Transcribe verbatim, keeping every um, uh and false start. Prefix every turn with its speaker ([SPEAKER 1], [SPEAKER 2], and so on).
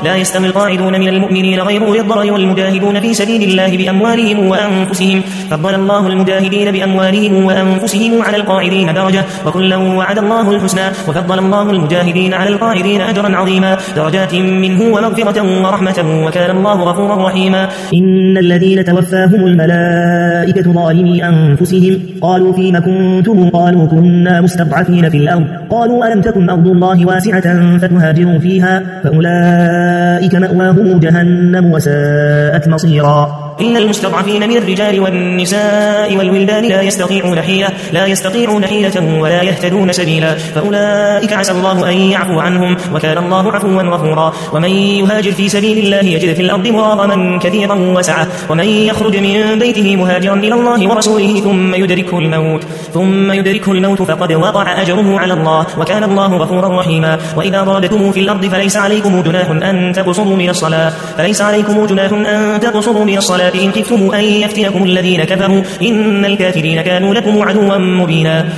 [SPEAKER 1] لا يستوي القاعدون من المؤمنين غير أولي الضرر والمجاهدون في سبيل الله بأموالهم وأنفسهم فضل الله المجاهدين بأموالهم وأنفسهم على القاعدين درجة وكلا وعد الله الحسنى وفضل الله المجاهدين على القاعدين أجرا عظيما درجات منه ومغفرة ورحمة وكان الله غفورا رحيما.
[SPEAKER 2] إن الذين توفاهم الملائكة ظالمي أنفسهم قالوا فيما كنتم قالوا كنا مستضعفين في الأرض قالوا ألم تكن أرض الله واسعة فتهاجروا فيها فأولئك مأواهم جهنم وساءت مصيرا.
[SPEAKER 1] إن المستضعفين من الرجال والنساء والولدان لا يستطيعون حيلة لا يستطيعون حيلة ولا يهتدون سبيلا فأولئك عسى الله أن يعفو عنهم وكان الله عفوا غفورا. ومن يهاجر في سبيل الله يجد في الأرض مراغما كثيرا وسعة ومن يخرج من بيته مهاجرا إلى الله ورسوله ثم يدركه الموت ثم يدركه الموت فقد وقع أجره على الله وكان الله غفورا رحيما. وإذا ضربتم في الأرض فليس عليكم جناح أن تقصروا من الصلاة فليس عليكم جناح أن تقصروا من الصلاة إن خفتم أن يفتنكم الذين كفروا إن الكافرين كانوا لكم عدوا مبينا.